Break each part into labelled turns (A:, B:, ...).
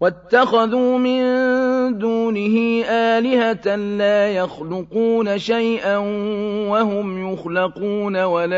A: واتخذوا من دونه آلهة لا يخلقون شيئا وهم يخلقون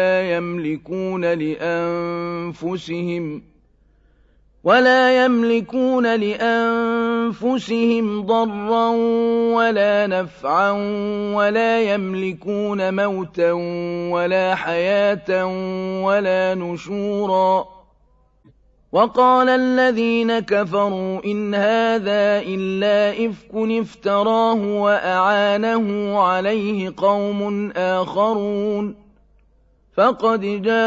A: ولا يملكون لأنفسهم ضرا ولا نفعا ولا يملكون موتا ولا حياة ولا نشورا. وقال الذين كفروا إن هذا إلا إفك افتراه وأعانه عليه قوم آخرون فقد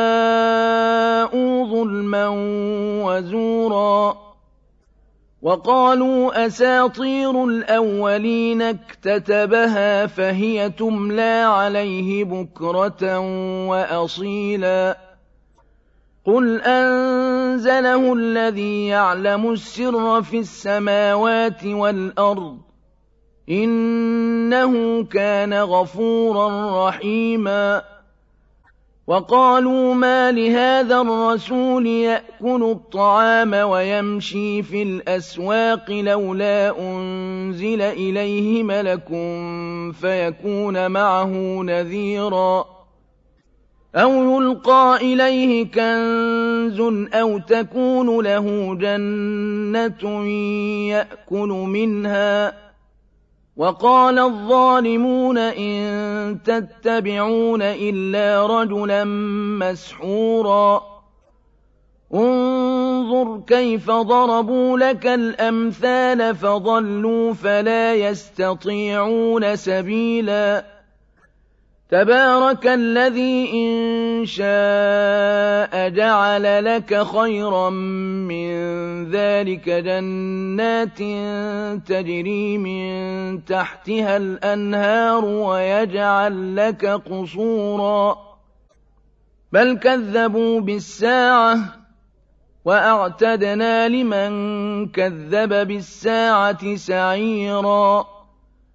A: جاءوا ظلما وزورا. وقالوا أساطير الأولين اكتتبها فهي تملى عليه بكرة وأصيلا. قل أنزله الذي يعلم السر في السماوات والأرض إنه كان غفورا رحيما. وقالوا ما لهذا الرسول يأكل الطعام ويمشي في الأسواق لولا أنزل إليه ملك فيكون معه نذيرا أو يلقى إليه كنز أو تكون له جنة يأكل منها. وقال الظالمون إن تتبعون إلا رجلا مسحورا. انظر كيف ضربوا لك الأمثال فضلوا فلا يستطيعون سبيلا. تبارك الذي إن شاء جعل لك خيرا من ذلك جنات تجري من تحتها الأنهار ويجعل لك قصورا. بل كذبوا بالساعة وأعتدنا لمن كذب بالساعة سعيرا.